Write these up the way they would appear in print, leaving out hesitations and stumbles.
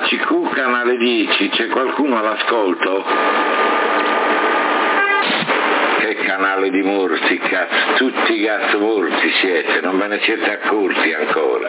CQ canale 10, c'è qualcuno all'ascolto? Che canale di morti, cazzo, tutti cazzo morti siete, non ve ne siete accorti ancora.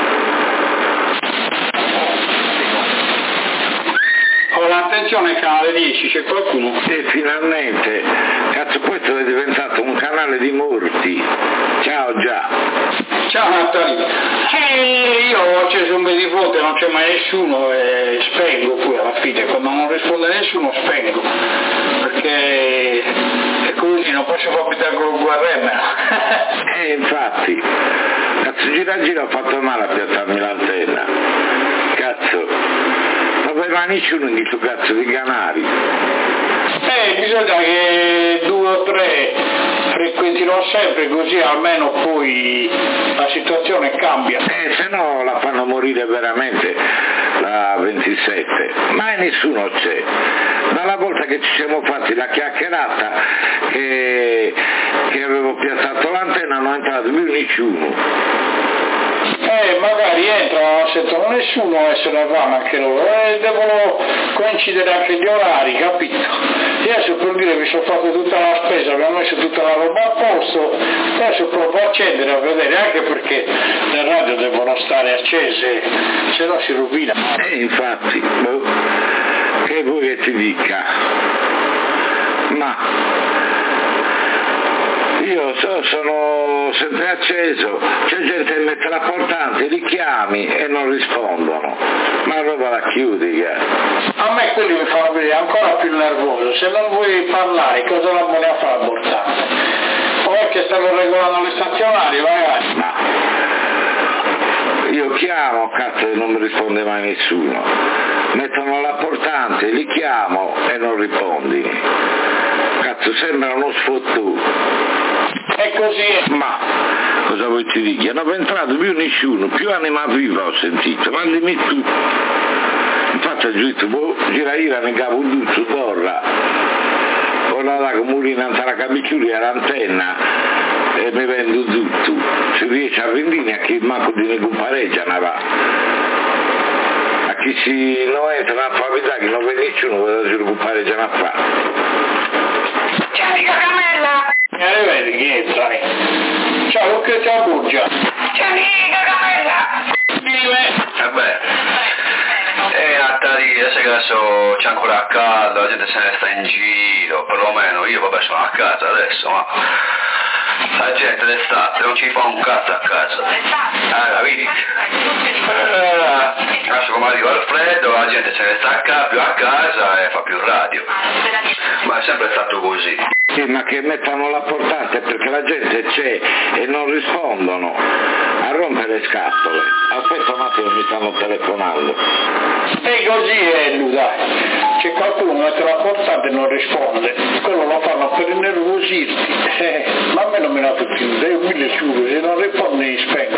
Attenzione canale 10, c'è qualcuno? E finalmente, cazzo, questo è diventato un canale di morti. Ciao già. Ciao Natale. Io ho acceso un bel di volte, non c'è mai nessuno e spengo poi alla fine, quando non risponde nessuno spengo, perché è così, non posso capitare con il guarremeno. Infatti, cazzo, gira ho fatto male a piazzarmi l'antenna. Cazzo. Non aveva nessuno di sto cazzo di canali. Bisogna che 2 o 3 frequentino sempre, così almeno poi la situazione cambia. Se no la fanno morire veramente la 27. Mai nessuno c'è. Dalla volta che ci siamo fatti la chiacchierata che avevo piazzato l'antenna non è entrato più nessuno. Magari entrano, non sentono nessuno e se ne vanno anche loro, devono coincidere anche gli orari, capito? Io adesso per dire mi sono fatto tutta la spesa, abbiamo messo tutta la roba a posto, adesso provo a accendere a vedere, anche perché le radio devono stare accese, se no si rovina. Infatti, che vuoi che ti dica? Ma io sono sempre acceso, c'è gente che mette la portante, li chiami e non rispondono, ma roba la chiudi. A me quelli mi fanno venire ancora più nervoso, se non vuoi parlare cosa la vuole a fare la portante? O è che stanno regolando le stazionarie, magari? Ma io chiamo, cazzo, e non mi risponde mai nessuno, mettono la portante, li chiamo e non rispondi, cazzo, sembra uno sfottuto. È così. Ma cosa vuoi ti dica? Non è entrato più nessuno, più anima viva ho sentito, ma dimmi tu. Infatti ho detto, gira ne capo un duzzo d'orra, ora da comune la cabicciuria l'antenna e mi vendo tutto, si riesce a vendere a chi manco di ne compareggia ne va. A chi si non entra a fare che non vede nessuno, cosa si compareggia ne fa. Ciao amica Camella! Vedi chi entra? Ciao Lucrezia Burgia. Ciao amica Camella! Vabbè, Natale, se adesso c'è ancora a casa, la gente se ne sta in giro, perlomeno io vabbè sono a casa adesso, ma la gente d'estate non ci fa un cazzo a casa. La vedi? Adesso come arriva il freddo, la gente se ne sta più a casa e fa più radio. Ma è sempre stato così. Sì, ma che mettano la portante perché la gente c'è e non rispondono, a rompere le scatole. Aspetta un attimo, mi stanno telefonando. E così è, dai. C'è qualcuno che mette la portante e non risponde, quello lo fanno per innervosirti. Ma a me non me la tutti, nessuno, se non risponde mi spengo.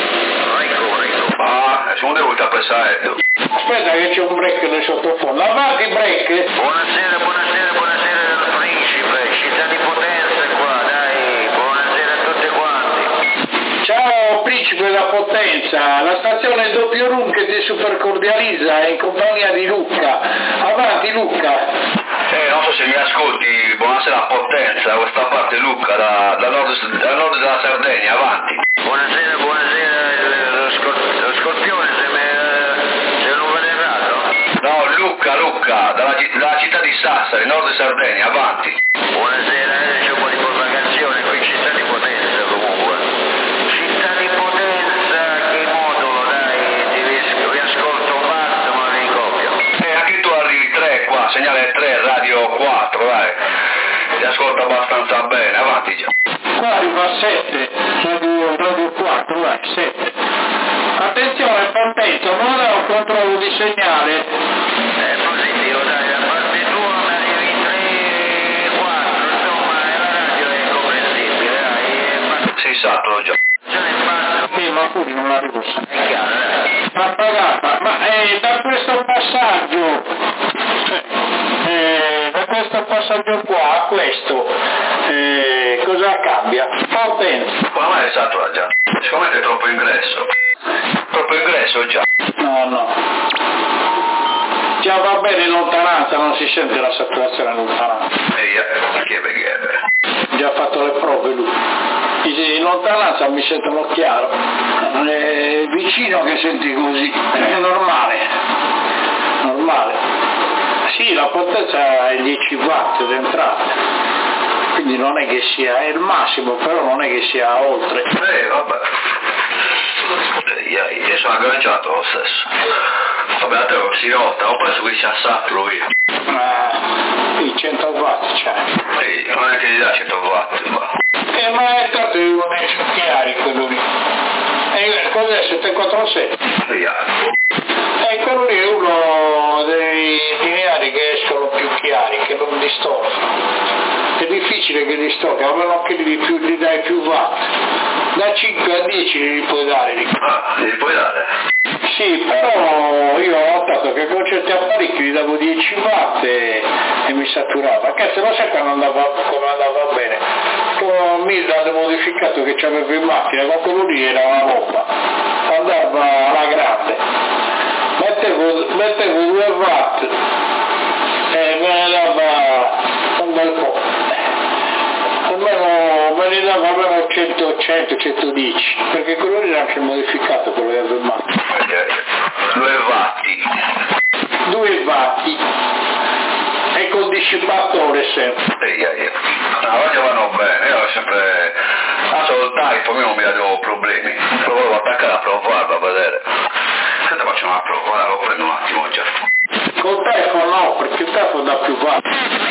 Sono devo appressare. Aspetta che c'è un break nel sottofondo. Avanti break! Buonasera del principe, città di Potenza qua, dai, buonasera a tutti quanti. Ciao principe da Potenza, la stazione doppio room che ti super cordializza è in compagnia di Luca. Avanti Luca! Non so se mi ascolti, buonasera a Potenza, questa parte Luca, da nord della Sardegna, avanti. Buonasera, lo scorpione, se non vado errato. No, Luca, dalla città di Sassari, nord Sardegna, avanti. Buonasera, c'è un po' di propagazione qui, città di Potenza comunque. Città di Potenza, che modulo, dai, vi ascolto basta, ma vi copio. Anche tu arrivi 3 qua, segnale 3, radio 4, dai. Ti ascolto abbastanza bene, avanti già. Qua arriva a 7, radio 4, 7. Attenzione Potenza, non è un controllo di segnale. È positivo, dai, a parte tua mi arrivi 3, 4, insomma, la radio è comprensibile, dai. Sì, esatto, già. Sì, ma pure non arrivo. È chiaro, dai. Appagata, ma da questo passaggio qua a questo, cosa cambia? Potenza. Ma mai esatto già. Secondo me è troppo ingresso. Troppo ingresso già. No. già va bene in lontananza, non si sente la saturazione in lontananza. Già fatto le prove lui. In lontananza mi sentono chiaro, vicino che senti così, è normale. Sì, la potenza è 10 watt d'entrata, quindi non è che sia, è il massimo, però non è che sia oltre. Vabbè. Io sono agganciato lo stesso. Vabbè, a te lo si nota, ho preso qui a saturo io. Sì, 100 watt c'è. Sì, non è che gli dà 100 watt, ma ma è stato uno dei più chiari quello lì. Cos'è? 747? Quello lì è uno dei lineari che escono più chiari, che non distorcono. È difficile che distorca, a meno che gli dai più watt. Da 5 a 10 li puoi dare. Li puoi dare? Sì, però io ho notato che con certi apparecchi gli davo 10 watt e mi saturava. Cazzo, lo sai come andava bene? Con Milda hanno modificato che c'aveva in macchina, con quello lì era una roba. Andava alla grande. Mettevo 2 watt e me ne dava un bel po'. Almeno me ne dava almeno 100, 110, perché quello lì era anche modificato, quello che avevo in macchina. 2 watti e col dissipatore sempre. Oggi vanno bene, io ho sempre solo il typo, io non mi avevo problemi, lo volevo attaccare a provarlo a vedere. Aspetta, faccio una prova, lo prendo un attimo già. Col telefono no, perché il telefono dà più watt.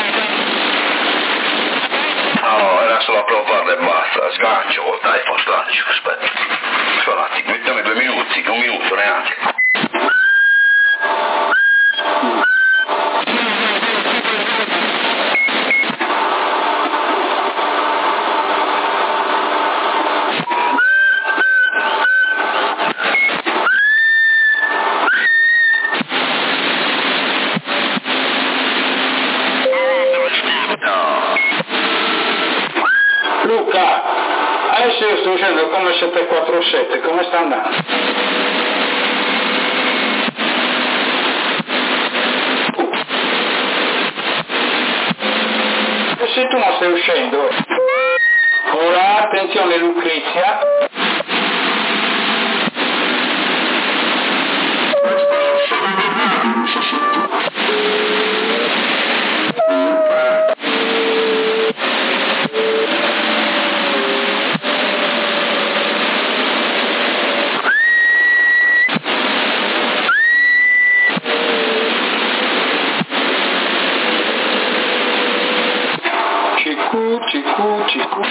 No, era solo a provarlo e basta, sgancio col telefono, sgancio, aspetta. Aspetta un attimo, mettiamo 2 minuti, 1 minuto neanche. Luca, adesso io sto usando come 747, come sta andando? E se tu non stai uscendo? Ora, attenzione Lucrezia. Cicu.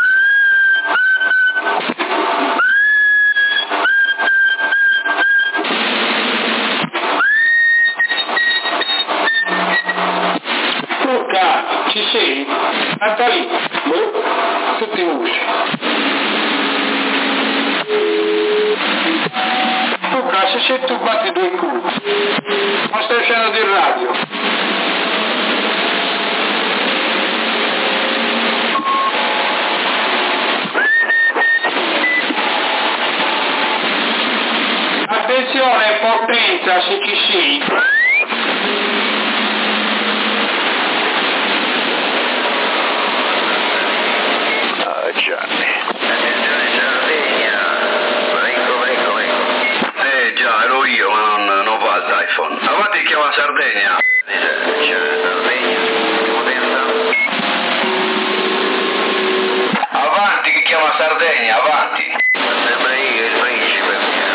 Luca, ci sei? Sta lì, tutti usci. Luca, se sei tu batti 2 cubi, non stai uscendo di radio. Attenzione, potenza, se ci sei. Gianni. Attenzione Sardegna. Vengo. Già, ero io, ma non va il iPhone. Avanti, chiama Sardegna. Sardegna. Potenza. Avanti, chi chiama Sardegna, avanti. Sembra io il principe.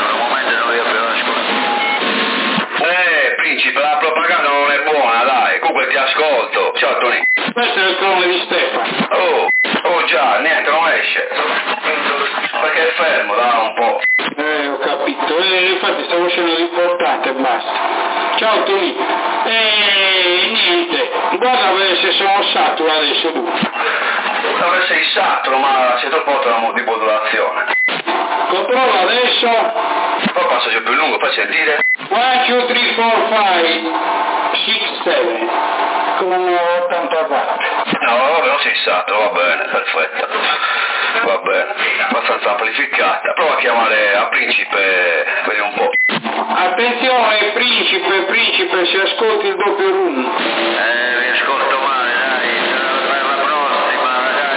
Principe, la propaganda non è buona, dai, comunque ti ascolto. Ciao Tony. Questo è il clone di Stefano. Oh già, niente, non esce. Perché è fermo, da un po'. Ho capito, infatti stavo uscendo l'importante e basta. Ciao Tony. Niente, guarda a vedere se sono saturo adesso tu. Dove sei saturo, ma sei troppo alto di modulazione. Controlla adesso. Poi passaggio più lungo, fai sentire. 1, 2, 3, 4, 5, 6, 7 con 80 watt. No, vabbè, non sei saturo, va bene, perfetto. Va bene, abbastanza amplificata. Prova a chiamare a Principe, vedi un po'. Attenzione, Principe, che si ascolti il doppio room. Mi ascolto male, dai, per la prossima, dai,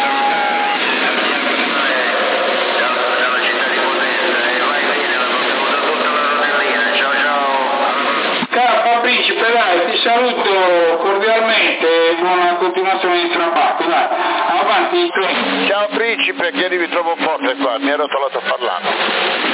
dalla città di Potenza, e vai bene, la saluta tutta la rotellina, ciao ciao. Caro Principe, dai, ti saluto cordialmente, buona continuazione di trabato, dai, avanti tu. Ciao Principe, che arrivi troppo forte qua, mi ero trovato parlando.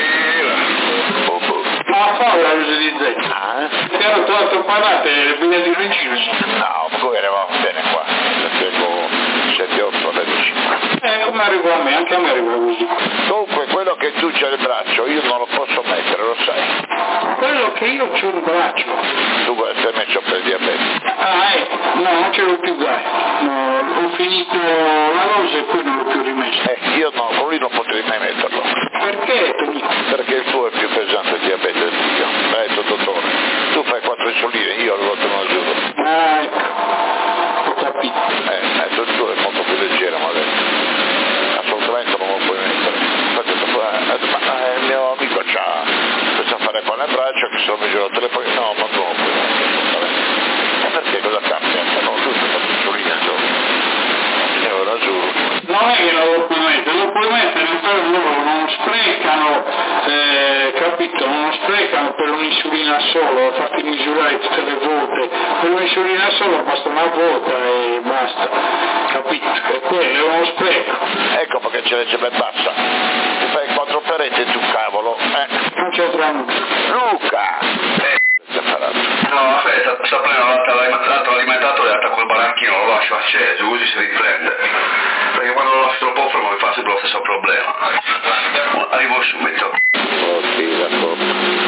Ma fa la luce di zecca? Ti ero trovato parlate le belle di regime. No, poi eravamo bene qua, facevo 7-8 amici. Come arriva a me, anche a me arriva così. Comunque quello che tu c'hai il braccio, io non lo posso mettere, lo sai. Quello che io c'ho il braccio. Tu ti hai messo per il diabete. No, non ce l'ho più, dai. No, ho finito la dose e poi non l'ho più rimesso. Io no, con lui non potrei mai metterlo. Perché? Perché il tuo è più pesante il diabete del mio. Mi ha detto dottore, tu fai 4 insuline, io alle volte non aiuto. Ecco, ho capito. Il tuo è molto più leggero, ma detto. Assolutamente non lo puoi mettere. Infatti il mio amico c'ha questo affare qua nel braccio che se lo misuro al telefono, no, ma tu non lo puoi mettere. Perché cosa cambia? No, tu fai 4 insuline al giorno. Io ragiuro. Non è che non lo puoi mettere, però loro non sprecano, capito, non sprecano per un'insulina solo, farti misurare tutte le volte, per un'insulina solo basta una volta e basta, capito, e quello è uno spreco. Ecco perché ce l'hai ben bassa, ti fai 4 operette e tu cavolo, Non c'entra nulla. Luca! No, aspetta, sta prendendo l'alimentato e quel baracchino lo lascio acceso, così si riprende. Perché quando lo lascio troppo fermo mi fa sempre lo stesso problema. Arrivo subito. Oh sì, d'accordo.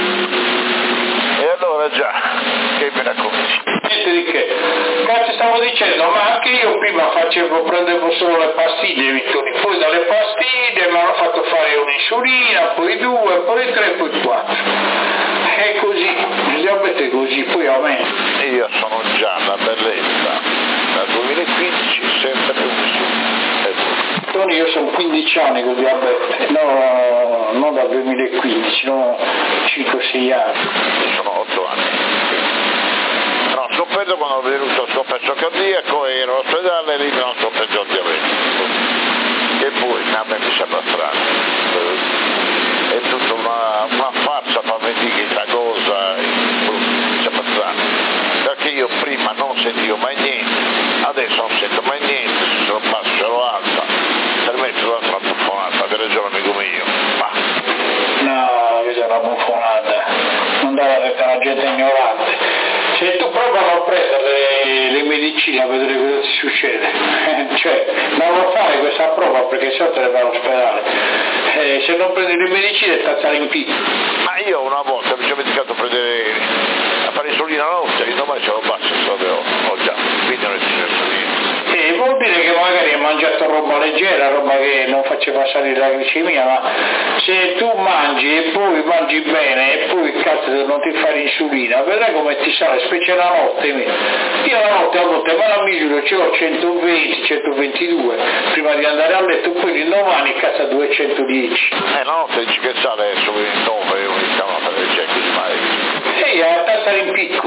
E allora già, che mi racconti? Niente di che. Cazzo stavo dicendo, ma anche io prima prendevo solo le pastiglie, Vittorio, poi dalle pastiglie mi hanno fatto fare un'insulina, poi 2, poi 3, poi 4. È così, il diabete è così, poi aumenta. Io sono già la bellezza, dal 2015 sempre più Tony, io sono 15 anni con diabete, no, non dal 2015, no, 5-6 anni. Sono 8 anni. No, sofferto quando ho venuto il sofferto cardiaco e ero all'ospedale e lì mi hanno sofferto il diabete. E poi a me mi sembra strano. È tutta una farsa per me dire questa cosa, mi sembra strano. Perché io prima non sentivo mai niente, adesso non sento mai niente, se lo passo ce l'ho alta, per me ce l'ho una buffonata, per ragione amico mio. Ma... No, questa è una buffonata, non dare retta alla gente ignorante. Se tu prova a prendere le medicine a vedere cosa ti succede, cioè non lo fare questa prova perché se no te ne vai all'ospedale. Se non prendi le medicine stazzare in picco. Ma io una volta mi sono dimenticato a fare insulina la notte, e domani ce l'ho basso, ho già, quindi non è successo niente. Vuol dire che magari hai mangiato roba leggera, roba che non faceva salire la glicemia, ma se tu mangi e poi mangi bene e poi cazzo non ti fai l'insulina, vedrai come ti sale, specie la notte. Io la notte a volte me la misuro, ce l'ho 120, 122 prima di andare a letto, poi l'indomani cazzo 210. La notte dici che sale sui 9 unica nota del check mai. Sì, a tazza in picco,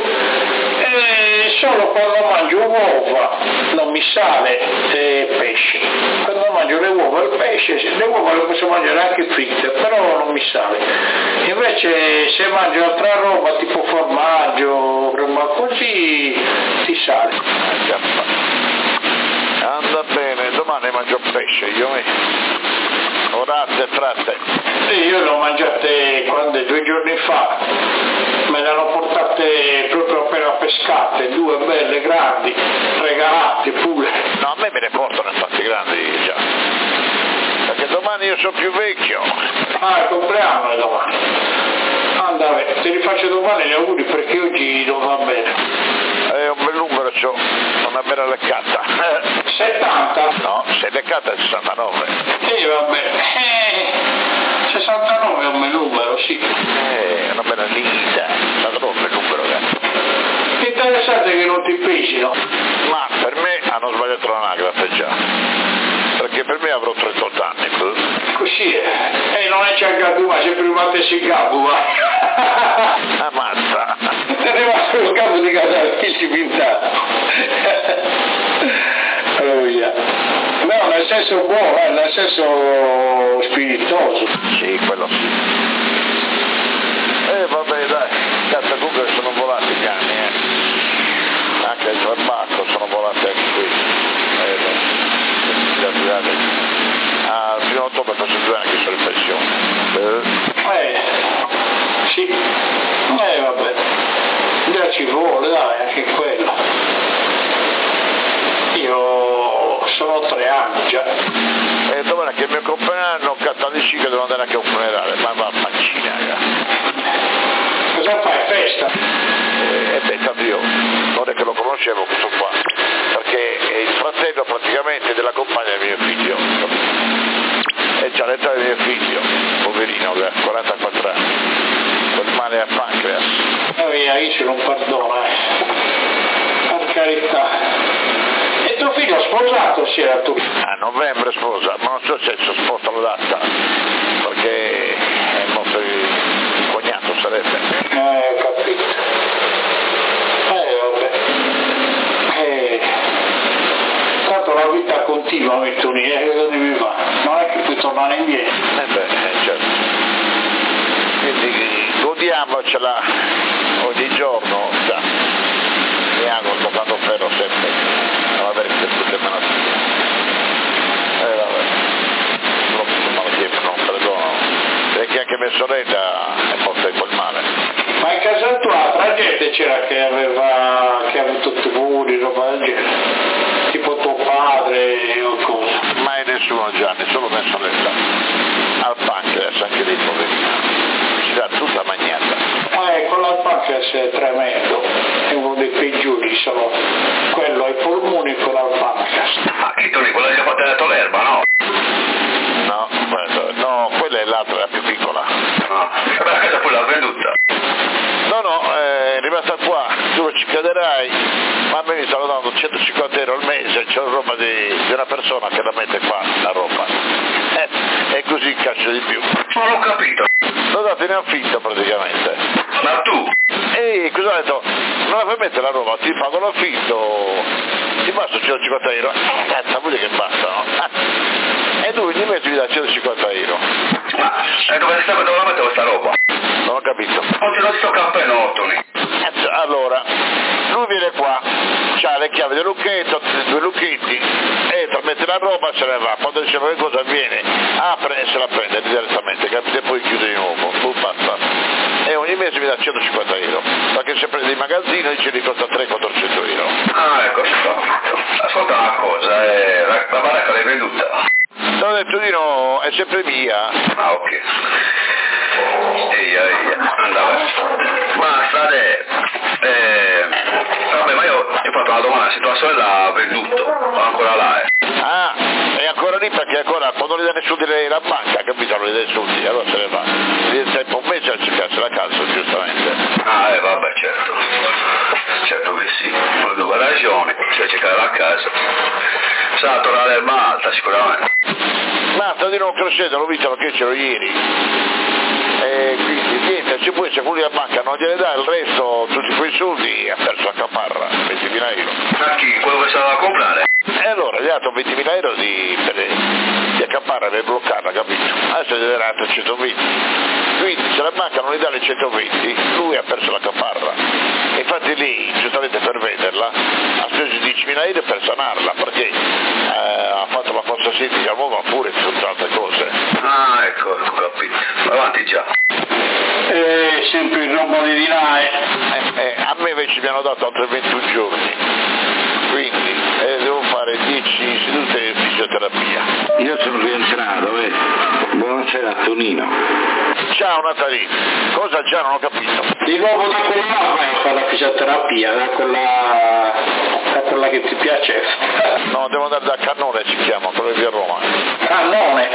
solo quando mangio uova non mi sale pesce. Quando mangio le uova e il pesce, le uova le posso mangiare anche fritte, però non mi sale. Invece se mangio altra roba tipo formaggio, roba così, ti sale. Anda bene, domani mangio pesce, io orate, fratte. Sì, io le ho mangiate 2 giorni fa, me le hanno portate proprio appena pescate, 2 belle grandi, regalate pure. No, a me me ne portano infatti grandi già, perché domani io sono più vecchio. Il compleanno è domani. Andate, te li faccio domani gli auguri perché oggi non va bene. È un bel numero, c'ho una bella leccata. 70? No, sei leccata è 69. Sì, va bene. 69 è un bel numero, sì. Una bella linda, 69 è un bel numero, Interessante che non ti pesino. Ma per me hanno sbagliato l'anagrafe già. Perché per me avrò 38 anni. Così è. E non è c'è il gabbu, ma se prima te si gabbu, va. Ammazza. Casalisi pintato. Alleluia. No, nel senso buono, nel senso spiritoso. Sì, quello sì. Vabbè dai, cazzo comunque sono volati gli anni, anche il tabacco sono volati anche qui. Al 1 ottobre faccio 2 anni che sono in pensione. Sì, vabbè, già ci vuole, dai, anche quello. Io sono 3 anni già. Domani che il mio compleanno, Cattolici, che devo andare anche a un funerale, ma va a faccina, Cosa fai, festa? Tanto io non è che lo conoscevo questo qua, perché è il fratello praticamente della compagna del mio figlio, è già l'età del mio figlio, poverino, che ha 44 anni, quel male a pancreas. Io ce non perdono, per carità. E tuo figlio sposato si era tu? A novembre sposa, ma non so se si sposta la data, perché è morto il cognato, sarebbe. Ho capito. Vabbè. Tanto la vita continua, Mittuni, cosa devi fare? Non è che puoi tornare indietro. Certo. Quindi godiamocela ogni giorno, già. Mi auguro toccando ferro sempre, non avere tutte malattie. Vabbè, troppo malattie non perdono, perché anche mia sorella è morta di quel male. Ma in casa tua altra gente c'era che ha avuto tumori, roba del genere? Tipo tuo padre o cosa? Mai nessuno, Gianni, solo mia sorella. Al pancreas, anche lì poverina. Si dà tutta magnata. Quello al pancreas è tremendo, è uno dei peggiori, sono quello ai polmoni e quello al pancreas. Chi tu quella che ha fatto detto l'erba, no? No, quella è l'altra, la più piccola. Perché poi l'ha venduta? No, è rimasta qua, tu ci crederai, ma a me mi stanno dando 150 euro al mese, c'è roba di una persona che la mette qua, la roba. E così incascio di più. Non ho capito. L'ho dato in affitto praticamente. Ma tu? Cosa ho detto? Non la fai mettere la roba, ti pago l'affitto, ti passo 150 euro. Cazzo, vuol dire che basta, no? E lui ogni mese mi dà 150 euro. Ma dove la metto questa roba? Non ho capito. Oggi non sto cappello, Tony. Allora, lui viene qua, c'ha le chiavi del lucchetto, 2 lucchetti, entra, mette la roba, se ne va. Quando dice che cosa avviene, apre e se la prende direttamente, capite? E poi chiude di nuovo, basta. E ogni mese mi dà 150 euro, perché se prende il magazzino dice che costa 300-400 euro. Ecco, ascolta una cosa, la baracca l'hai venduta? Ti ho detto di no, è sempre mia. Ok. Eia, andava. Basta, vabbè, ma io ti ho fatto una domanda, se tua sorella ha venduto, ancora là, è ancora lì perché ancora quando non gli dà nessuno di la banca, capito? Non gli dà nessuno, allora se ne va. Gli dà un mese a cercarsi la casa, giustamente. Vabbè, certo che sì, ho ragione, se cercare la casa. Sa tornare al Malta sicuramente. Basta di non crescere, l'ho visto perché c'ero ieri. Quindi niente, se poi se quelli a banca non gliene dà il resto, tutti quei soldi ha perso la caparra, 20.000 euro. A chi? Quello che stava a comprare? E allora gli ha dato 20.000 euro di accaparra per bloccarla, capito? Adesso gli darà 120. Quindi se la banca non gli dà le 120, lui ha perso la caparra. E infatti lì, giustamente per venderla, ha speso 10.000 euro per sanarla, perché ha fatto la fossa settica nuova pure tutte altre cose. Ecco, ho capito. Avanti già. Sempre in roba di là. A me invece mi hanno dato altri 21 giorni, quindi devo fare 10 sedute di fisioterapia. Io sono rientrato, buonasera Tonino. Ciao Natalì, cosa già non ho capito? Di nuovo da quella vai a fare la fisioterapia, da quella che ti piace. No, devo andare da Cannone, si chiama, quello di Roma. Cannone?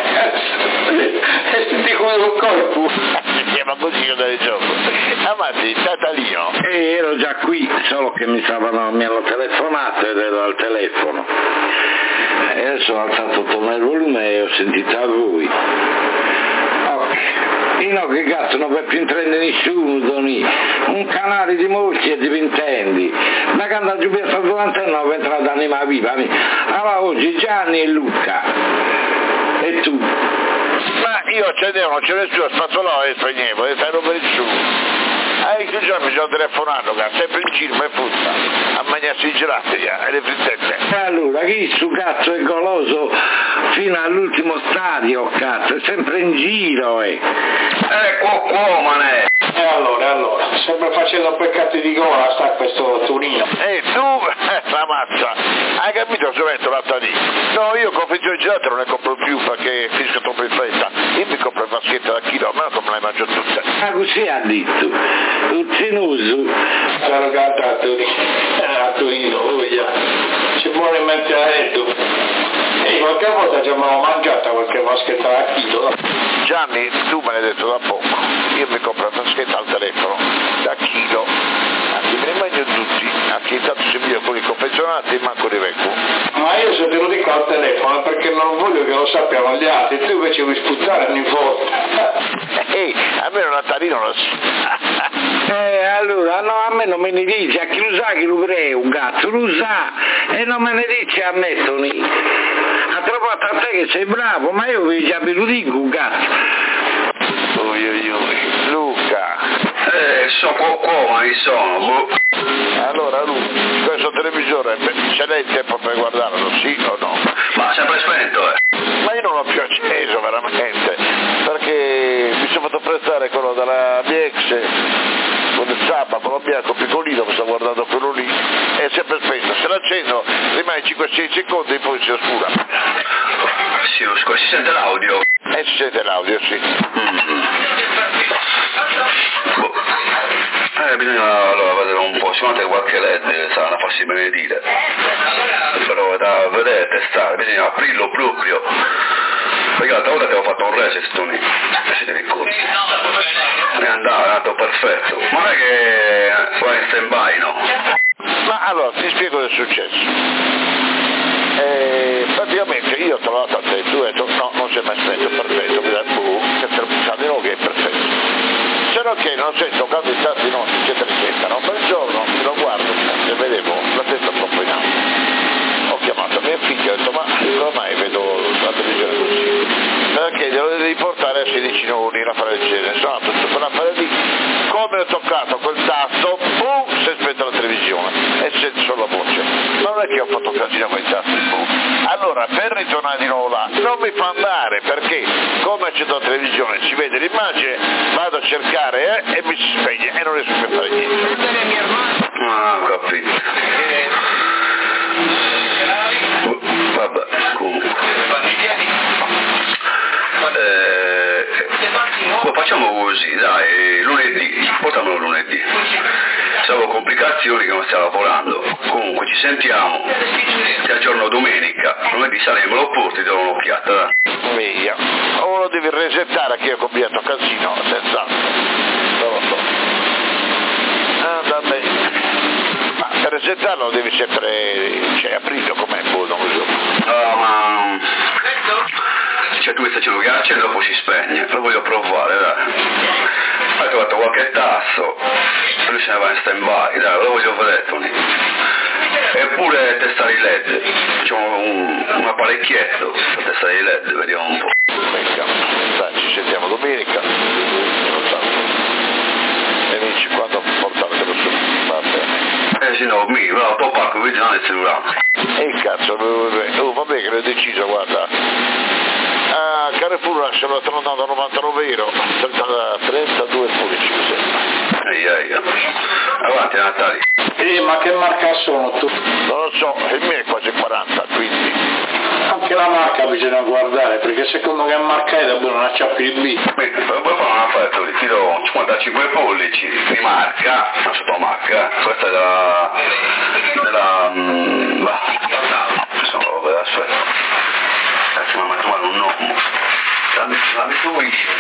Ti come un colpo. Si chiama così io dai gioco. Avanti, Natalino. Ero già qui, solo che mi hanno telefonato ed ero al telefono. E adesso ho alzato il volume e ho sentito a voi. no, che gatto non va più in trend nessuno, Tony. Un canale di morti e di vintendi. Da quando giù per stato l'antenna non è entrata anima viva. Allora oggi Gianni e Luca. E tu? Ma io accendevo, non c'è nessuno, spazzolò e spegnevo, e fai roba nessuno. Che giorno mi sono telefonato, che sempre in giro e frutta, a mangiarsi i gelati e le frittette. E allora, chi su cazzo è goloso fino all'ultimo stadio, cazzo, è sempre in giro, Qua, manè. E allora, sempre facendo peccati di gola sta questo Turino. Tu, la mazza, hai capito se metto l'altra lì? No, io confezione di gelato non ne compro più perché finisco troppo in fretta. Io mi compro le vaschette da chilo, almeno come le mangio tutte. Ma così ha detto, Uzzinoso. Sono cantato a Torino, ci vuole in mente a Edo. E qualche volta ci abbiamo mangiata qualche vaschetta da chilo. Gianni, tu me l'hai detto da poco, io mi compro la vaschetta al telefono, da chilo, anzi me ne mangio tutti, anche intanto se mi con i confezionati e manco di vecchio. Ma io se te lo dico al telefono perché non voglio che lo sappiano gli altri, tu invece vuoi sputare ogni volta. A me Natalino lo sa. Allora, no, a me non me ne dice, a chi lo sa che lo prego, un cazzo, lo sa, e non me ne dice a me, Tony. Ha trovato a te che sei bravo, ma io vi già ve lo dico, un cazzo. Luca. Sono qua, ma sono, Allora Luca, questo televisore, ce l'hai il tempo per guardarlo, sì o no? Ma sempre spento, Ma io non l'ho più acceso veramente, perché mi sono fatto prestare quello della mia ex, quello il sabato, quello bianco piccolino, mi sto guardando quello lì, è sempre spento, se l'accendo rimane 5-6 secondi e poi si oscura. Si sente l'audio? Si sente l'audio, sì. Bisogna allora vedere un po', sicuramente qualche LED sarà una farsi benedire. Però da vedere, testare, bisogna aprirlo proprio. Perché l'altra volta avevo fatto un reset, Tony, se ti ricordi. È andato perfetto. Ma non è che va in stand by, no? Ma allora, ti spiego cosa è successo. Praticamente io ho trovato a te, tu hai detto no, non si è mai spento, perfetto, mi dà che te lo pensate, no, che è perfetto. Se no che non sento quando in tanti notti eccetera eccetera, no? Quel giorno lo guardo e vedevo la testa troppo in alto. Ho chiamato mia figlia e ho detto ma come mai vedo la televisione così? Perché glielo devi portare a 16 noni, una affare del genere, sono andato per l'affare lì, come ho toccato quel tasto, boom, si è spenta la televisione e sento solo la voce. Ma non è che ho fatto casino con i tasti, boom. Allora per ritornare di nuovo là non mi fa andare perché come accendo la televisione si vede l'immagine, vado a cercare e mi si spegne e non riesco più a fare niente. Ah, ho capito. Vabbè, comunque. Facciamo così, dai, lunedì, portamelo lunedì. Se avevo complicazioni che non stiamo lavorando. Comunque ci sentiamo, ti aggiorno domenica, lunedì saremo, lo porti, do un'occhiata, dai. Via. O lo devi resettare che io ho combinato casino, senz'altro. Non lo so. Vabbè. Ma per resettarlo lo devi sempre, aprirlo com'è, non lo so. No, ma... Cioè tu mi stai dicendo che accende e dopo si spegne, lo voglio provare, dai. Hai trovato qualche tasto, lui se ne va in stand by, dai, lo voglio vedere, Tony. Eppure testare i LED, facciamo un apparecchietto per testare i LED, vediamo un po'. Venga, dai, ci sentiamo domenica. E dici quando portartelo su, va bene. Sì, no, l'autopacco, vedi, non è il cellulare. Cazzo, vabbè che l'ho deciso, guarda. Carrefour sono tornato a 99 euro, 32 pollici mi sembra. Avanti Natali. Ma che marca sono tu? Non lo so, il mio è quasi 40, quindi. Anche la marca bisogna guardare, perché secondo che marca è da buono non acciappi il B. Poi fa una fatto, ti do 55 pollici di marca, una sottomarca, questa è della aspetta. Ma metto male un nome. La metto qui.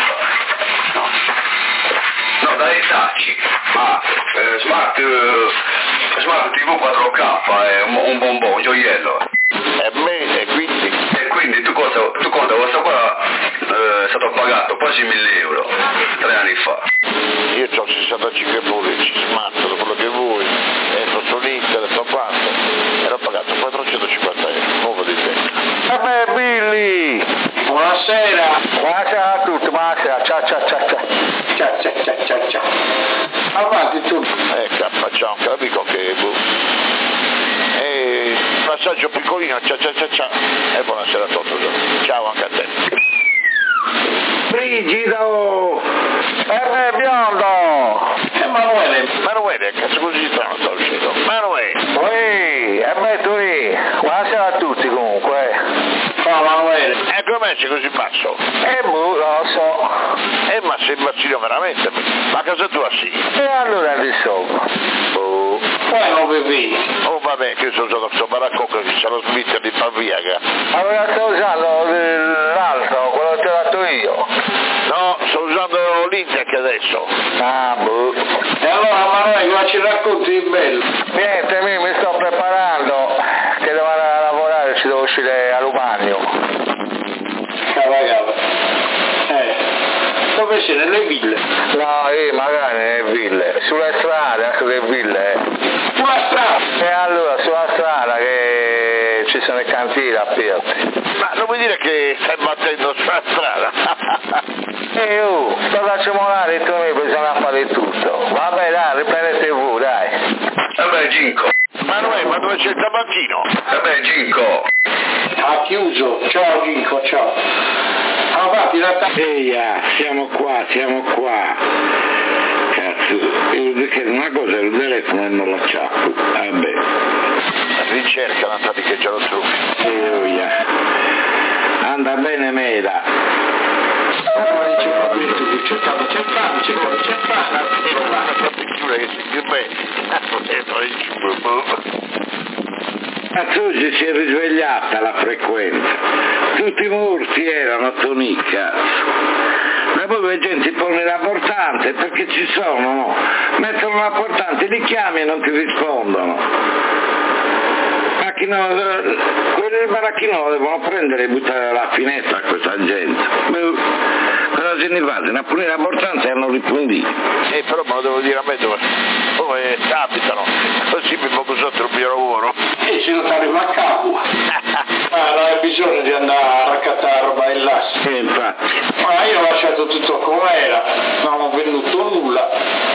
No, dai tacci. Smart TV 4K è un bonbon, un gioiello. E quindi? E quindi tu conta, questo qua è stato l'ho pagato quasi 1.000 euro 3 anni fa. Io ho 65 pollici, smart, quello che vuoi, entro sull'internet, ho fatto, e l'ho pagato 450 euro, nuovo di te. Vabbè Billy! Buonasera! Buonasera a tutti, buonasera, ciao. Ciao. Avanti tu. Facciamo un amico che passaggio piccolino, ciao, e buonasera a tutti, ciao anche a te. Frigido! Biondo! Emanuele, cazzo così strano sto uscendo. Ui, tu lì, buonasera a tutti comunque. ciao Emanuele. E come sei così basso? Lo so. Ma sei imbazzico veramente? Ma casa tua sì? E allora insomma. Poi non bevi. Oh vabbè, che io sto usando questo baracco che ci sono smitter di Paviaga. Allora sto usando l'altro, quello che ti ho dato io. No, sto usando l'Intec adesso. E allora Emanuele, cosa ci racconti di bello? Niente, mi sto preparando, che devo andare a lavorare, ci devo uscire a Lugano. Cava. Dove sei? Nelle ville? No, magari nelle ville, sulla strada, anche le ville. Sulla strada? E allora, sulla strada che ci sono i cantieri aperti. Ma non vuoi dire che stai battendo sulla strada? Sto da cimolare tu bisogna fare tutto. Vabbè dai, riprendete voi, dai. Vabbè Ginco. Manuel, ma dove c'è il tabacchino? Vabbè Ginco. Ha chiuso. Ciao Ginco, ciao. Avanti, Eia, siamo qua. Cazzo, una cosa è il telefono e non la ciappo. Vabbè. Ricerca, non sa di che ce lo trovi. Anda bene Meda. cercando. Cazzo, oggi si è risvegliata la frequenza. Tutti i morti erano tonicca. Ma poi la gente pone la portante perché ci sono, no? Mettono la portante, li chiami e non ti rispondono. Quelli del baracchino lo devono prendere e buttare dalla finestra a questa gente. Cosa se ne fate? Ne pure la portanza e hanno rispondito. Però me lo devo dire a me dove capitano, così mi pongo sotto il mio lavoro. Se non ti arriva a capo. Non hai bisogno di andare a raccattare roba in là. Infatti. Ma io ho lasciato tutto com'era, non ho venduto nulla,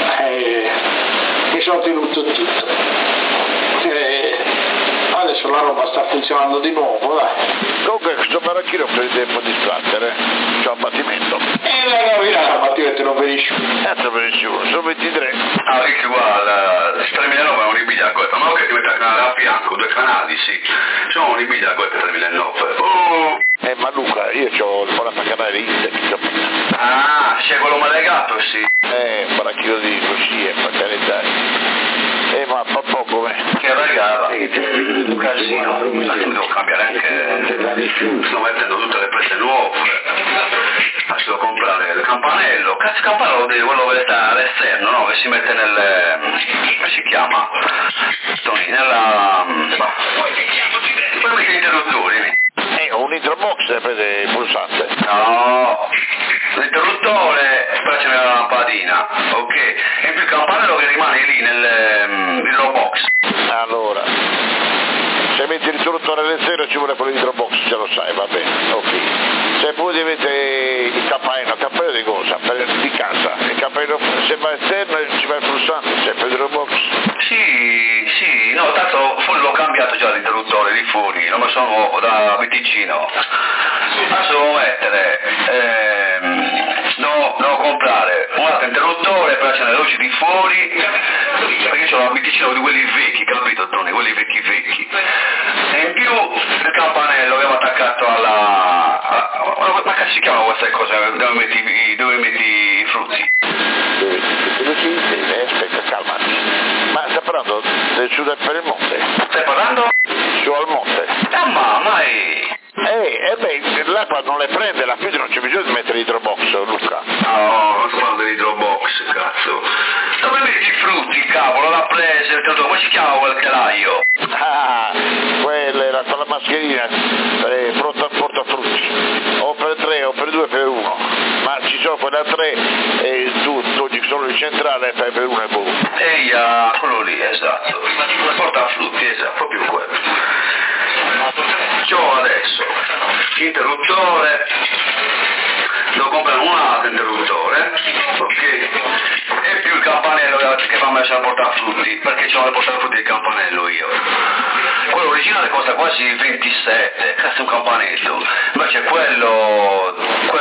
mi sono tenuto tutto. Adesso la roba sta funzionando di nuovo, dai. Comunque questo baracchino prende un po' di splatter, c'è un battimento. E la novità l'abbattimento non venisce. Non venisce uno, sono 23. Ah, Ricky, guarda, 3.009 è un'ibiglia a colpa, ma che ti mette il canale a fianco, 2 canali, sì. Sono un'ibiglia a colpa 3.009. Ma Luca, io ho il 40 canale Intec, capito? Ah, c'è quello malegato, sì. Un baracchino di così, per carità. Ma fa poco, Che regala, un casino, devo cambiare anche, sto mettendo tutte le prese nuove, adesso devo comprare il campanello, cazzo campanello di quello che sta all'esterno, no? Che si mette nel, come si chiama? Tony, nella, poi metti gli interruttori, un introbox prende il pulsante. No, l'interruttore poi c'è nella lampadina, ok? E più il campanello che rimane lì nel box. Allora, se metti l'interruttore all'esterno ci vuole pure l'introbox, ce lo sai, va bene, ok. Se poi avete il campanello di cosa? Di casa, il campanello se va esterno ci va il pulsante, sempre l'introbox. Sì, no, tanto fuori l'ho cambiato già l'interruttore di fuori, l'ho messo nuovo da Viticino. Adesso devo mettere, devo comprare un altro interruttore per accendere le luci di fuori, perché c'ho un Viticino di quelli vecchi, capito Tony, quelli vecchi. E in più il campanello che va attaccato ma che si chiama questa cosa dove metti i frutti? Aspetta, calmati. Ma stai parlando su per il monte? Stai parlando? Su al monte. Ah mamma l'acqua non le prende, la fede non c'è bisogno di mettere l'idrobox, Luca. No, non sto parlando dell'idrobox, cazzo. Dove metti i frutti, cavolo, l'ha presa, come si chiama quel calaio? Quella era con la mascherina, pronta a portafrutti. O per 3 o per 2 per 1. poi da 3 e tu togli solo il centrale e fai per 1 e boh. Quello lì, esatto. Porta frutti, esatto, proprio quello. C'ho adesso interruttore, devo comprare un altro interruttore, ok? E più il campanello che fa messo a portafrutti, perché c'ho il portafrutti del campanello io. Quello originale costa quasi 27, cazzo un campanello, invece quello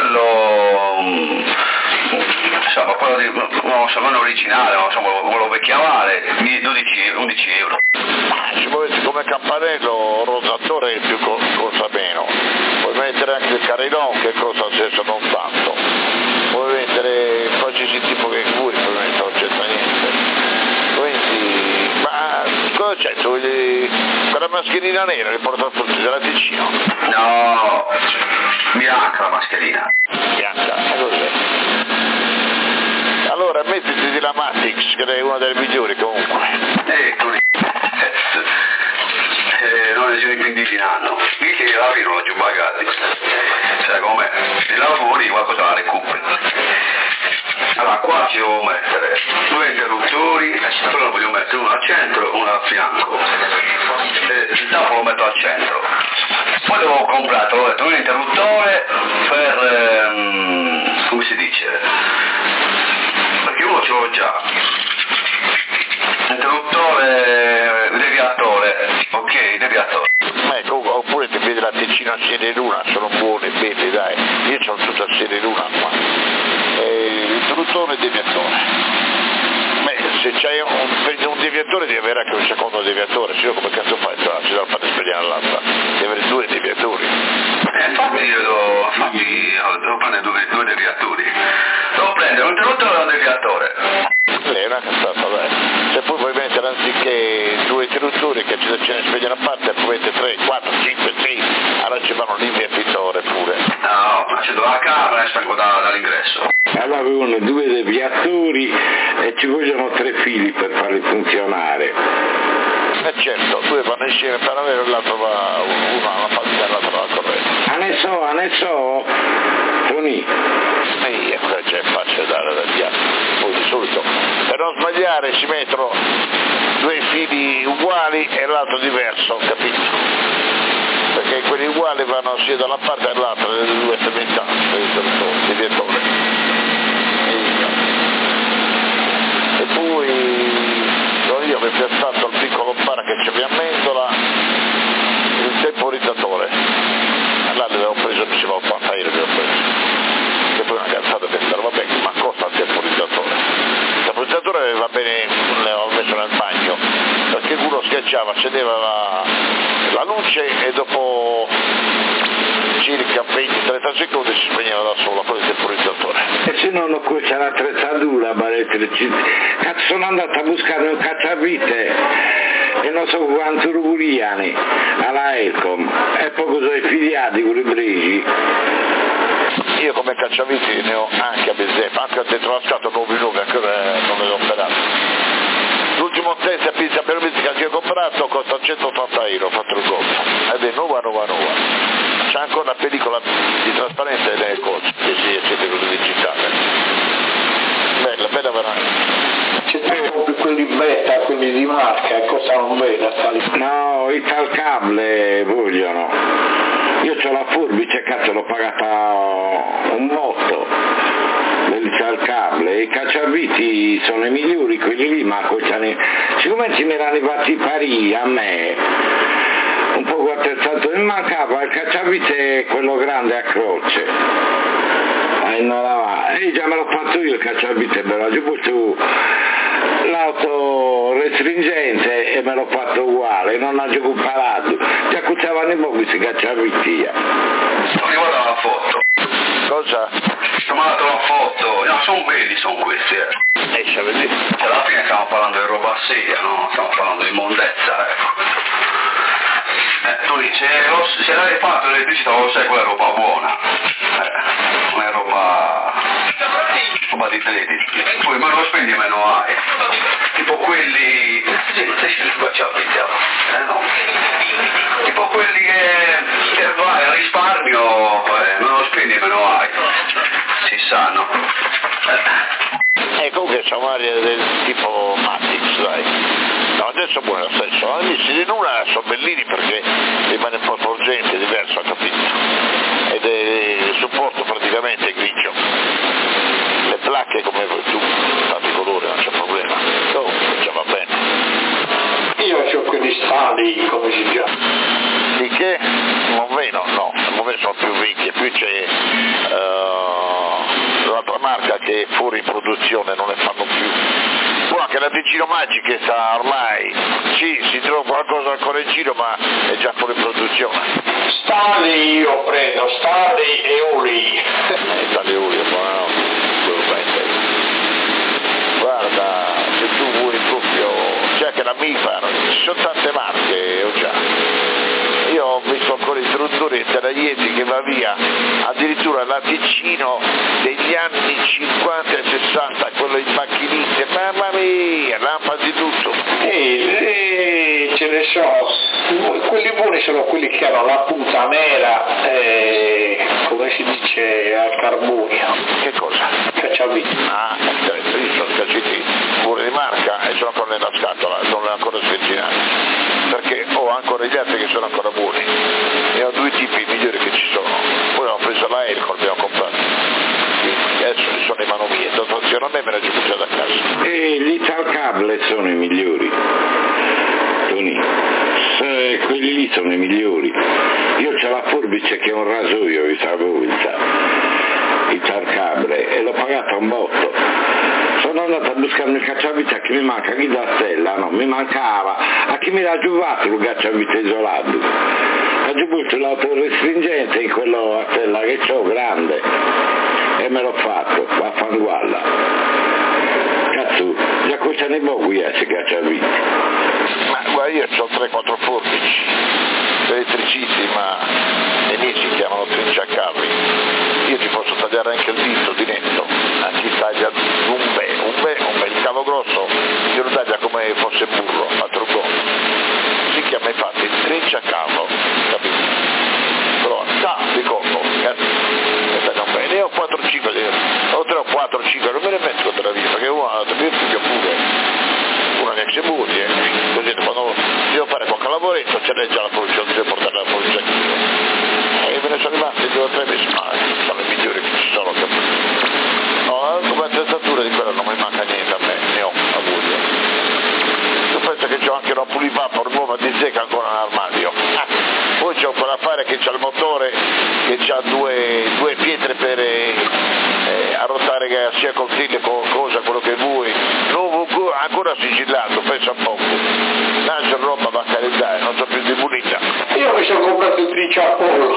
insomma, quello non originale, insomma, quello vecchiamale, 11 euro. Se volessi come campanello rotatore più costa meno, puoi mettere anche il carinò che costa stesso non tanto, puoi mettere qualsiasi tipo che vuoi, probabilmente non c'entra niente. Quindi, ma cosa c'è? Tu quella mascherina nera che porta tutti della Ticino? No, bianca la mascherina. Bianca, cos'è? Allora mettiti la Matix, che è una delle migliori comunque. Non ne sono impediti in anno, che la fine non l'ho giù pagati, sai com'è, se lavori qualcosa la recuperi. Allora qua ci devo mettere 2 interruttori, però voglio mettere uno al centro e uno al fianco, dopo lo metto al centro. Poi devo comprare, ho detto, un interruttore per, come si dice, perché uno ce l'ho già, interruttore, deviatore, ok, deviatore. Ecco, oppure ti vedi la Ticino a serie luna, sono buone, belle, dai, io ho tutto a serie luna qua. L'interruttore e il deviatore. Se c'hai un deviatore devi avere anche un secondo deviatore, se no come cazzo fai? Si deve fare svegliare all'altra, devi avere 2 deviatori. Infatti io devo prendere 2 deviatori. Devo prendere un interruttore e un deviatore. È una cazzata, dai. Se poi puoi mettere anziché 2 interruttori che ce ne svegliano a parte, puoi mettere 3, 4, 5, 6, allora ci fanno l'invertitore pure. No, accendo la camera e spengo dall'ingresso. Allora avevano 2 deviatori e ci vogliono 3 fili per farli funzionare. Certo, 2 vanno insieme per avere l'altro va, uno alla partita e l'altro alla corrente. Ne so, Tony. E cosa c'è facile dare da piano. Poi di solito, per non sbagliare, ci mettono 2 fili uguali e l'altro diverso, capito? Perché quelli uguali vanno sia da una parte che dall'altra, delle 2 estremità del deviatore. E poi io mi ho piazzato il piccolo bar che c'è a Mendola, il temporizzatore. Allora l'avevo preso, mi sembra 80 euro che ho preso. Che poi una cazzata pensare, vabbè, ma costa il temporizzatore. Il temporizzatore va bene, l'avevo messo nel bagno, perché uno schiacciava, accendeva la luce e dopo circa 20-30 secondi si spegneva da sola con il temporizzatore. E se non c'è l'attrezzatura per l'elettricità. Cazzo, sono andato a buscare un cacciavite e non so quanto ruburiani alla Elcom e poco sono filiati con i pregi. Io come cacciaviti ne ho anche a Besep, anche dentro la scatola nuovi ancora non le ho operati. L'ultimo test a pizza per musica che ho comprato costa 180 euro, ho fatto il conto, ed è nuova. C'è ancora una pellicola di trasparenza ed è cose, che si accende con il digitale. Bella veramente. C'è proprio quelli beta, quelli di marca, costano bene. No, i talcable vogliono. Io c'ho la forbice, cazzo, l'ho pagata un botto del talcable. I cacciaviti sono i migliori, quelli lì, ma siccome ci mi erano arrivati pari a me, un po' attrezzato, mi mancava il cacciavite quello grande a croce. E già me l'ho fatto io il cacciavite, però ci ho posto l'auto restringente e me l'ho fatto uguale, non ho già comparato. Già cucciavano i mobi si cacciaviti. Tony, guarda la foto. Cosa? Ho mandato la foto, no, sono belli, sono questi, Esce a vedere. Cioè, alla fine stiamo parlando di roba seria, no? Stiamo parlando di mondezza, ecco. Tony, se l'hai fatto l'elettricità lo sai quella è roba buona. Non è roba di crediti. Poi ma lo spendi meno hai. Tipo quelli. No. Tipo quelli che vai a risparmio, non lo spendi meno hai. Si sanno. Comunque c'è un'aria del tipo Matrix, dai. No, adesso buono lo stesso, amici di nulla sono bellini perché rimane un po' sporgente, diverso, ha capito? Ed è il supporto praticamente grigio. Le placche come tu, tanti colori, non c'è problema. Già va bene. Io ho quelli stali, come si chiama? Di che? Moveno? No, il Moveno sono più vecchie, più c'è l'altra marca che è fuori produzione, non ne fanno più. Poi anche la Ticino Magic sta ormai, sì, si trova qualcosa ancora in giro ma è già fuori produzione. Stali io prendo, Stali e Oli. Stali e Oli, no, guarda, se tu vuoi proprio, c'è anche la Mifar, ci sono tante marche, ho già. Io ho visto ancora il Trutturetta da Ieti che va via, addirittura la Ticino degli anni 50 e 60, quello in macchinette, mamma mia, lampa di tutto. Ce ne sono, quelli buoni sono quelli che hanno la punta nera, come si dice, al carbonio. Che cosa? Cacciavite. Ah, io sono cacciati fuori di marca e sono ancora nella scatola, non li ho ancora sventinato, perché ho ancora gli altri che sono ancora buoni, e ho due tipi migliori che ci sono, poi ho preso la Aircon, abbiamo comprato, quindi adesso sono in mano mia, dotazione a me la giù da casa. E gli Ital Cable sono i migliori, Tony, quelli lì sono i migliori. Io c'ho la forbice che è un rasoio, vi sapevo Ital Cable, e l'ho pagata un botto. Sono andato a buscare il cacciavite, a chi mi manca, chi da stella, no, mi mancava, a chi mi l'ha giuvato il cacciavite isolato. Ho giuvato l'autorestringente in quello a stella che c'ho grande e me l'ho fatto, vaffangualla. Cazzo, già questa ne può qui si cacciavite. Ma guarda, io ho 3-4 forbici, elettricisti, ma i miei si chiamano trinciacavi. Io ti posso tagliare anche il dito di netto, anzi taglia un bel cavo grosso, io lo taglia come fosse burro, a trucco. Si chiama infatti trinciacavo, capito? Però di colpo, e taglia un bene, io ho 4-5, o 3 o 4-5, non me ne metto della vita, perché uno ha detto io pure, una che si butti, così quando devo fare qualche lavoretto ce l'è già la produzione, devo portare la produzione. E me ne sono rimasti 2 o 3 mesi, ma sono le migliori che ci sono, capito? No, come attrezzatura di quella non mi manca niente a me, ne ho a voglia. Tu pensa che c'ho anche una pulivapor nuova di Zeca ancora nell'armadio. Poi c'ho quell'affare che c'ha il motore, che c'ha due pietre per arrotare sia coltelli con cosa, quello che vuoi. Ancora sigillato, pensa a poco. Nasce roba da carità, non so più di pulita. Io mi sono comprato il trinciapollo.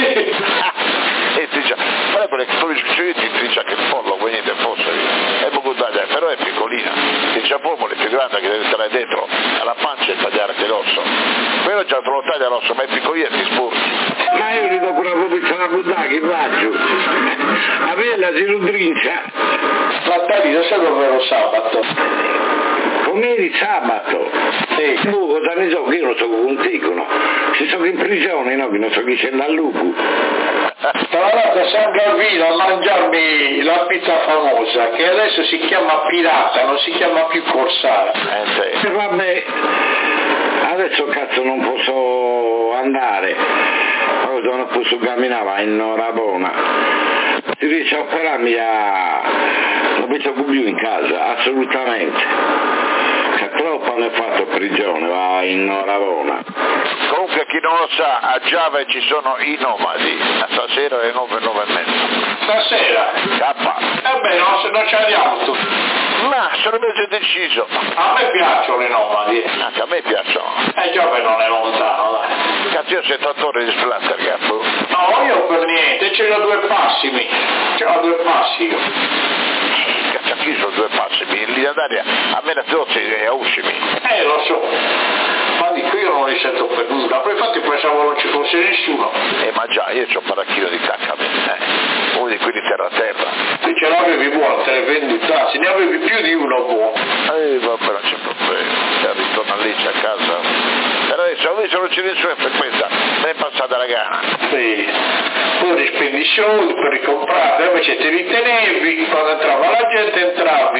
Guarda quelle che ti trincia che il pollo, voi niente fosse, è poco tagliare, però è piccolina. Il trinciapollo è più grande che deve stare dentro alla pancia e tagliare anche l'osso. Quello già te lo taglia l'osso, ma è piccolina e ti sporchi. Ma io gli do una forbice alla buttata che faccio? A me si non trincia. La taglia sai dove ero sabato? Come sabato? Sì. Cosa ne so, che io non so con te, no? Si sono in prigione, no? Che non so chi c'è là a Lugo. Sono andato a San Galvino a mangiarmi la pizza famosa, che adesso si chiama pirata, non si chiama più corsara. E vabbè, adesso cazzo non posso andare, non posso camminare in Rabona. Si riesce a operarmi non mi tocco più in casa, assolutamente. Che troppo hanno fatto prigione, va in Rabona. Comunque chi non lo sa, a Giava ci sono i nomadi, stasera alle 9:30. Stasera? K. Non ci andiamo tu. Ma sono mezzo deciso. A me piacciono i nomadi. Anche a me piacciono. Giova non è lontano, dai. Cazzo, io sei attore di Splatter, capo. No, io per niente, ce l'ho 2 passi, c'ho 2 passi io. Cazzo, anch'io sono 2 passi, lì da andare a me la zozza è a uscimi. Lo so. Ma dico, io non li sento per nulla, poi infatti pensavo non ci fosse nessuno. Ma già, io c'ho un paracchino di cacca, uno di quelli terra a terra. Tu ce l'avevi buono, te ne vendi tanti, ne avevi più di uno buono. Vabbè, non c'è problema, ritorna lì, c'è a casa. Però adesso non c'è nessuna frequenza, me è passata la gana. Sì, poi li spendi soldi per ricomprare, invece te li tenevi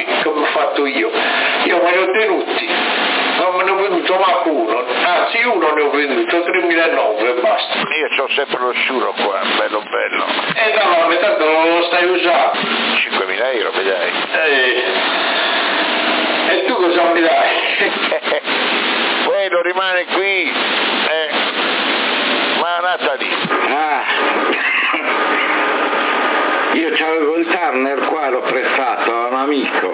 come ho fatto io me ne ho tenuti, non me ne ho venuto manco uno, anzi uno ne ho venuto 3.900 e basta. Io c'ho sempre lo sciuro qua, bello. No, ma tanto non lo stai usando. 5.000 euro mi dai. E tu cosa mi dai? Quello rimane qui, ma Natali. Io c'avevo il Turner qua, l'ho prestato a un amico,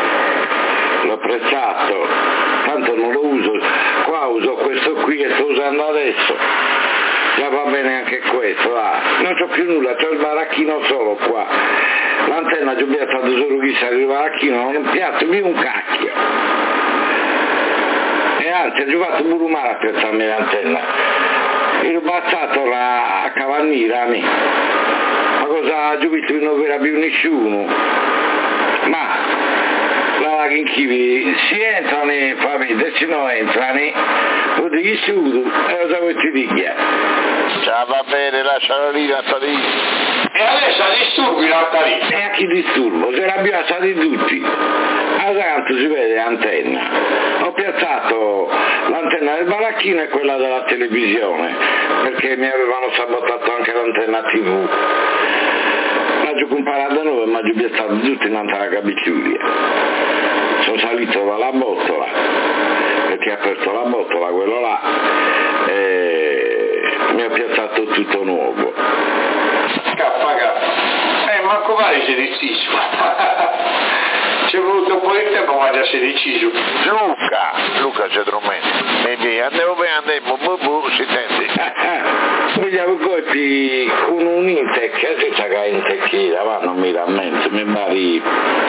tanto non lo uso, qua uso questo qui che sto usando adesso, già va bene anche questo, non c'ho più nulla, c'ho il baracchino solo qua, l'antenna ci ho piazzato solo chissà il baracchino, non piazzo più un cacchio, e anzi ho fatto pure male a piazzarmi l'antenna, io ho bastato a Cavannira, ma cosa giubito non era più nessuno, ma la che in chivi si entrano in famiglia, se no entrano, lo devi studio e lo vuoi ti dire. Ciao, va bene, lascialo lì, Natali. E adesso disturbi Natali. E a chi disturbo? Se l'abbiamo alzati tutti. A tanto si vede l'antenna. Ho piazzato l'antenna del baracchino e quella della televisione, perché mi avevano sabotato anche l'antenna TV. Ma ci ho comprato da noi, ma ci ho piazzato tutti in un'altra cabicciuria. Sono salito dalla botola, perché ha aperto la botola, quello là, e mi ha piazzato tutto nuovo. Manco male si è deciso. C'è voluto un po' di tempo ma già si è deciso. Luca c'è Dromenti. E via, andiamo, si sente. Vogliamo colpi con un Intec, si sa che è Intec, ma non mi rammento, mi pare,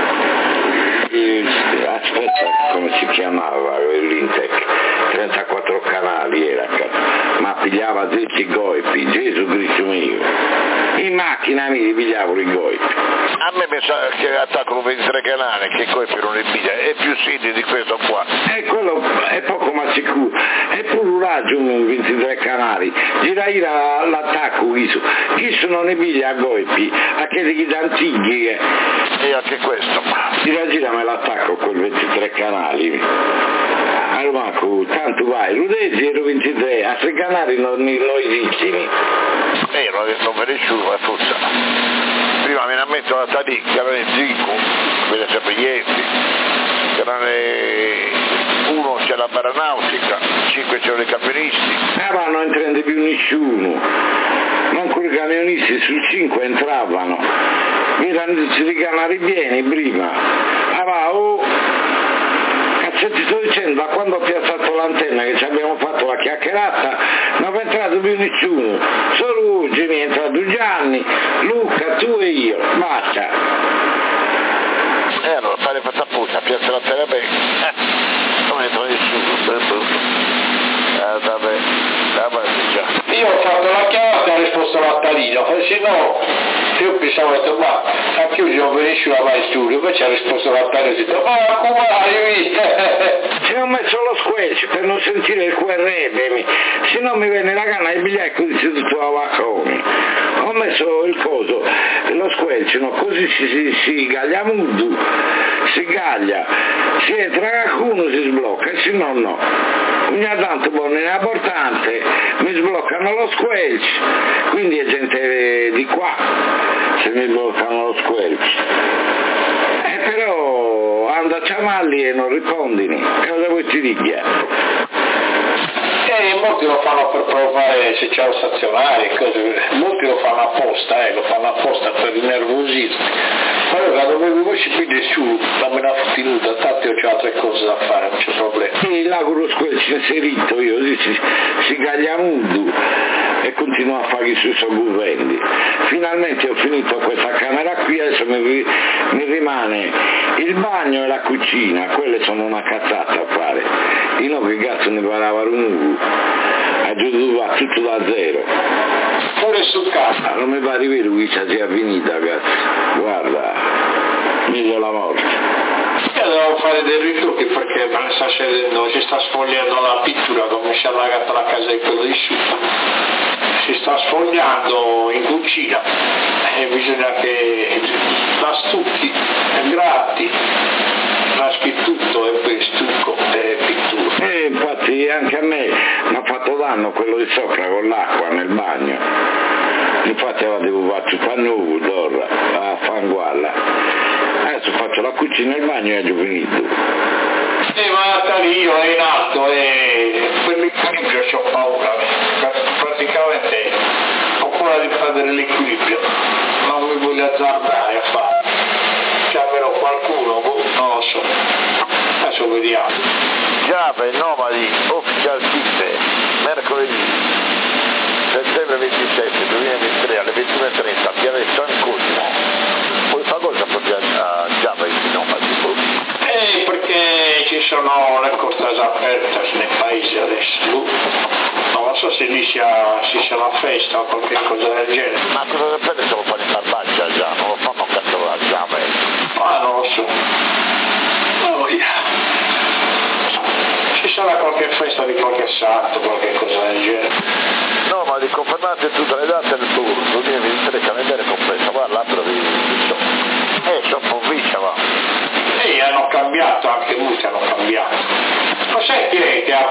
aspetta, come si chiamava l'Intec, 34 canali era, ma pigliava 10 golpi, Gesù Cristo mio. In macchina mi pigliavo i golpi. A me pensava che attaccano 23 canali, che golpi non li piglia, è più simile di questo qua. E quello è poco ma sicuro, è pure un raggio 23 canali, gira l'attacco chi non ne piglia a golpi, a che gli antichi. E anche questo. Gira me l'attacco con 23 canali. Allora, tanto vai, Rudezzi ero 23, a 3 canali non esistono. Non me ne sciuro, forse. Prima me ne ammetto la Tadì, che aveva il Zinco, quelle sempre niente. Uno c'è la baranautica, 5 c'erano i camionisti. Ma non entrando più nessuno. Manco i camionisti sul 5 entravano. Erano tutti i canali pieni prima. Ti sto dicendo, da quando ho piazzato l'antenna che ci abbiamo fatto la chiacchierata non è entrato più nessuno, solo oggi mi è entrato Gianni, Luca, tu e io, basta. Allora fare fatta apposta, piazza l'antenna bene, non entra nessuno, io ho fatto la chiamata e ho risposto Nattalino, se no io pensavo ma a chiusi non venisce mai in studio, poi ci ha risposto Nattalino e ho detto ma come hai visto? Ci ho messo lo squelch per non sentire il QRM, se no mi viene la canna di biglietto così tutto a vacconi. Ho messo il coso, lo squelch, no? Così si gaglia mudo, si gaglia, se entra qualcuno si sblocca, se no no. Ogni tanto buono è importante, mi sbloccano lo squelch, quindi è gente di qua se mi bloccano lo squelch. Però anda a chiamarli e non rispondini, e cosa vuoi ti dire? Molti lo fanno per provare se c'è lo stazionario, molti lo fanno apposta per innervosirti. Ma allora dove voi ci più nessuno, non me ne ha tenuta, tanto io ho altre cose da fare, non c'è problema. E là con lo squelch inserito io, si caglia mudo e continuo a fare i suoi soggovendi. Finalmente ho finito questa camera qui, adesso mi rimane il bagno e la cucina, quelle sono una cazzata a fare. Io no che cazzo ne parlava un aggiunto tutto da zero. Pure su casa. Non mi pare vero che sia finita, cazzo. Guarda, meglio la morte. Io devo fare dei ritocchi perché me ne sta scendendo, si sta sfogliando la pittura come si è allagata la casa di quello di su. Si sta sfogliando in cucina e bisogna che la stucchi, gratti Sì, anche a me mi ha fatto danno quello di sopra con l'acqua nel bagno. Infatti ora devo fare tutto a nuovo, d'ora, a fangualla. Adesso faccio la cucina nel bagno e è già finito. Sì, ma io è in alto e per l'equilibrio c'ho paura. Praticamente ho paura di perdere l'equilibrio. Non mi voglio azzardare a fare. Chiamerò qualcuno, non lo so. Adesso vediamo. Giave Nomadi Officialmente, mercoledì settembre 27 2023 alle 21:30 a Piave San Cosimo. Poi fa cosa proprio a Giave Nomadi? Perché ci sono le cortesi aperte nei paesi adesso. Non lo so se lì si sia la festa o qualche cosa del genere. Ma cosa ne prende se lo fanno in Barbaccia già? Non lo fanno cazzo a Giave? Ah, non lo so. Oh, yeah. Ci sarà qualche festa di qualche santo, qualche cosa del genere. No, ma confermate tutte le date del tour, 2023 calendario compreso, va l'altro di sono convinta, va. E hanno cambiato, anche molti hanno cambiato. Ma sai chi è che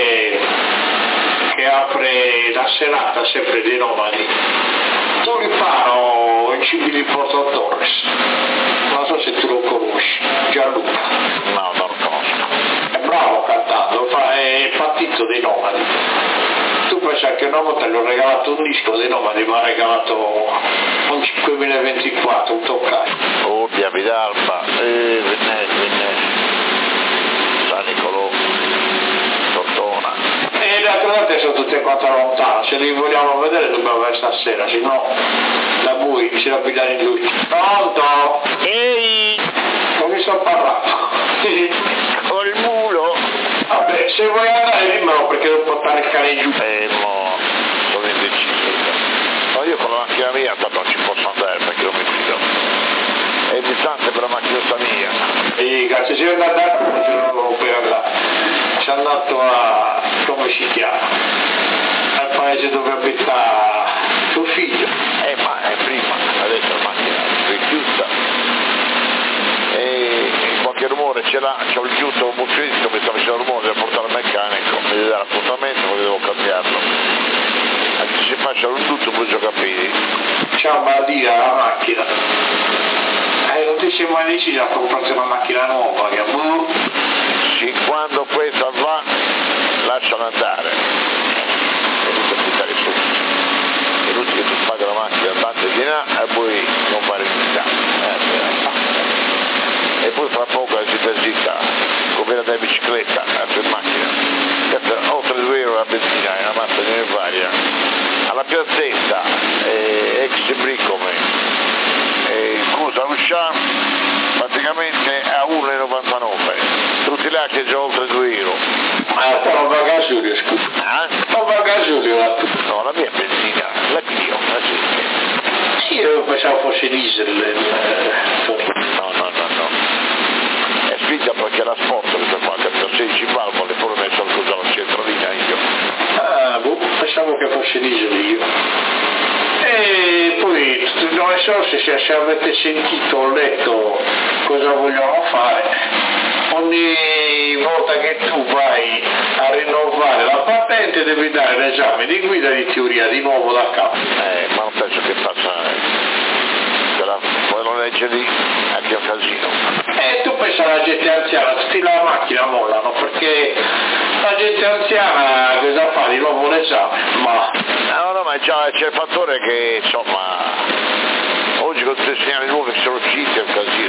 apre la serata sempre dei nomadi? Tulipano in cibi di Porto Torres. Non so se tu lo conosci, Gianluca. No, non lo conosco. È bravo cantando, è partito dei nomadi. Tu pensa che una volta gli ho regalato un disco dei nomadi, mi ha regalato un 5024, un toccare. Oh, Via Vidalba, San Nicolò, Tortona. E le altre volte sono tutte quattro lontane, se li vogliamo vedere dobbiamo vedere stasera, se no da voi ci la pigliare in luce. Pronto? Ehi! Non mi sto parlando. Col mulo? Vabbè, se vuoi andare dimmelo perché devo portare il cane giù. Mo, sono indeciso. No, io con la macchina mia tanto non ci posso andare perché non mi fido. È distante per la macchinetta mia. E grazie, se io andare non puoi andare. Ci è andato a, come si chiama? Al paese dove abita suo figlio. Ma è prima, adesso la macchina è chiusa. E qualche rumore ce l'ha, c'ho il giusto mucchino, mi sta facendo rumore, devo portare al meccanico, mi deve dare appuntamento, poi devo cambiarlo. Anche se si faccia un tutto, poi già capiti. Ciao Maria, la macchina. Non ti sei mai deciso a comprarti una macchina nuova, che Sì, quando questa va, lasciala andare. È inutile che tu paghi la macchina tante di là e poi non fare niente. E poi fra poco si presenta come la bicicletta a tua macchina. Oltre 2 euro la benzina e la mazza di varia. Alla piazzetta, ex Bricome. Scusa, Luscià praticamente a 1,99, tutti là che già oltre 2 euro. Ma non va gasolio, scusa. Non va gasolio la tua. No, la mia benzina, la Clio, la sì. Io pensavo fosse diesel. No. È spinta perché la sport questa qua, che per 16 valvole, poi ho messo scusa la centralina io. Pensavo che fosse diesel io. E poi non so se avete sentito o letto cosa vogliono fare. Ogni volta che tu vai a rinnovare la patente devi dare l'esame di guida di teoria di nuovo da capo. Ma non penso che faccia poi lo legge lì anche un casino. Tu pensa alla gente anziana, tutti la macchina mollano perché la gente anziana cosa fa di nuovo l'esame? Ma già c'è il fattore che insomma oggi con tutti i segnali nuovi che sono usciti è un casino,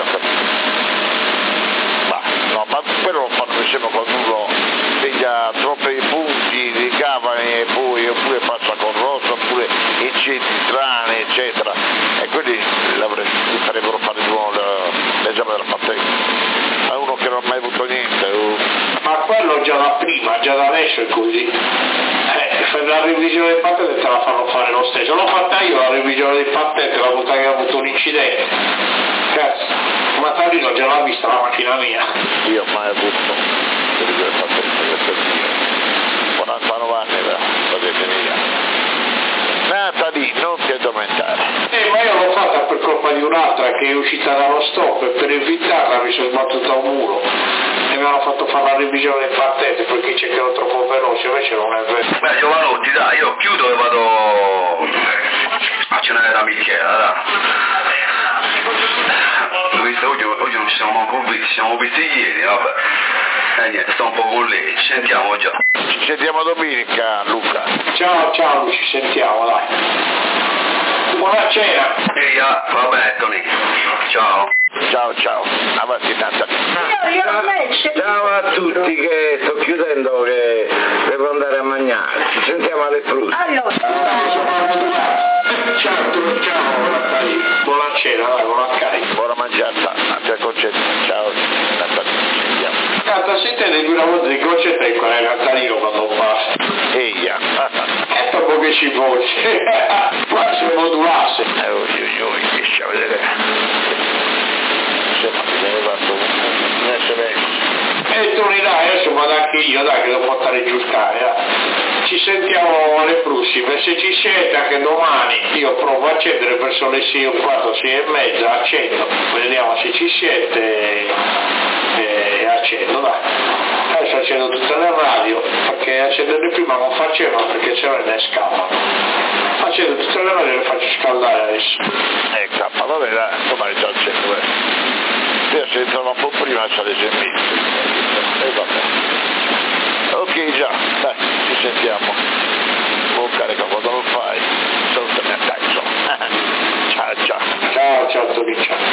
ma quello lo fanno mi sembra quando uno piglia troppi punti di cava e poi oppure passa con rosso oppure incendi strane eccetera, e quelli farebbero fare di nuovo l'esame della patente a uno che non ha mai avuto niente. Ma quello già da prima, già da adesso è così. La revisione del patente te la fanno fare lo stesso. L'ho fatta io la revisione del patente la volta che ho avuto un incidente. Cazzo, ma Tarino già l'ha vista la macchina mia. Io mai avuto la revisione del patente, 49 anni la detenuta. Nata lì, non ti addormentare. Ma io l'ho fatta per colpa di un'altra che è uscita dallo stop e per evitarla mi sono sbattuto a un muro e mi hanno fatto fare la revisione in partenza perché c'è che ero troppo veloce, invece non è vero. Beh Giovanotti, dai, io chiudo e vado a cenare da Michela, dai. Oggi non ci siamo manco visti, siamo visti ieri, vabbè. E niente, sto un po' con lei, ci sentiamo già. Ci sentiamo domenica, Luca. Ciao, ci sentiamo, dai. Buona cena. Va bene, Tony. Ciao. Ciao, avanti Natale. Ciao a tutti che sto chiudendo che devo andare a mangiare. Ci sentiamo alle frutte. Ciao Natale. Buona cena, dai, buona carica. Buona mangiata, anche al concetto. Ciao Natale, ci sentiamo. Cazzo, sentite una volta di concetto e qual è Natalino quando passa. Eia. È troppo che ci fosse. Qua si modulasse. Riesci a vedere. Insomma, mi viene fatto un SMS. E tu dai, adesso vado anche io, dai, che devo portare giù scale. Ci sentiamo alle prossime, se ci siete anche domani io provo a accendere verso le 6:15, 6:30, accendo, vediamo se ci siete e accendo, dai. Adesso accendo tutte le radio, perché accenderle prima non faceva perché se no ne scappano. Accendo tutte le radio e le faccio scaldare adesso. Ecco, vabbè, dai, domani già accendo, io se entrano un po' prima c'è le 6:30. E vabbè. Ok già, dai, ci sentiamo. Buon carico quando lo fai. Salutami a Tyson. Ciao. Ciao Tony, ciao.